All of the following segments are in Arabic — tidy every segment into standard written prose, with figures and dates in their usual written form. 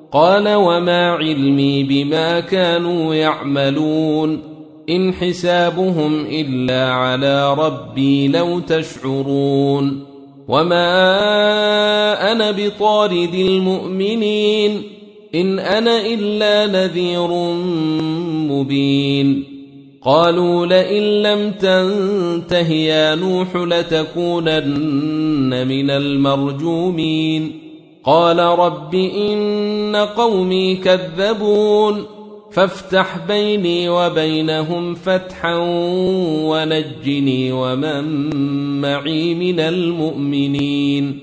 قال وما علمي بما كانوا يعملون إن حسابهم إلا على ربي لو تشعرون وما أنا بطارد المؤمنين إن أنا إلا نذير مبين قالوا لئن لم تنته يا نوح لتكونن من المرجومين قال رب إن قومي كذبون فافتح بيني وبينهم فتحا ونجني ومن معي من المؤمنين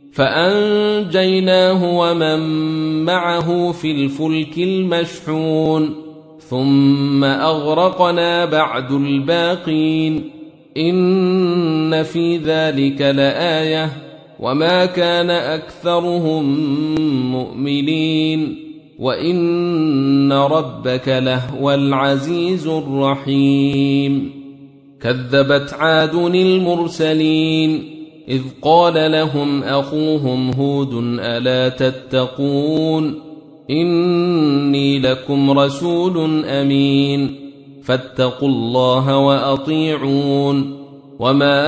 فأنجيناه ومن معه في الفلك المشحون ثم أغرقنا بعد الباقين إن في ذلك لآية وما كان أكثرهم مؤمنين وإن ربك لهو العزيز الرحيم كذبت عاد المرسلين إذ قال لهم أخوهم هود ألا تتقون إني لكم رسول أمين فاتقوا الله وأطيعون وما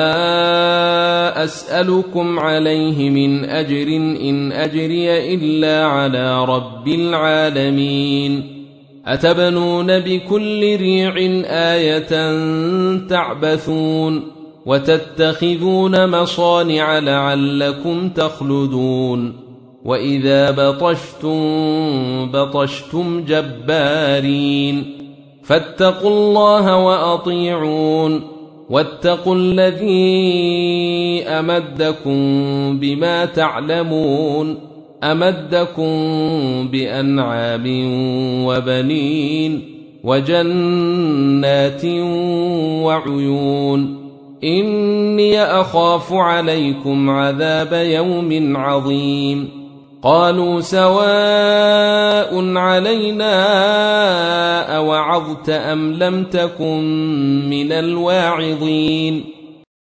أسألكم عليه من أجر إن أجري إلا على رب العالمين أتبنون بكل ريع آية تعبثون وتتخذون مصانع لعلكم تخلدون وإذا بطشتم جبارين فاتقوا الله وأطيعون واتقوا الذي أمدكم بما تعلمون أمدكم بأنعام وبنين وجنات وعيون إني أخاف عليكم عذاب يوم عظيم قالوا سواء علينا أوعظت أم لم تكن من الواعظين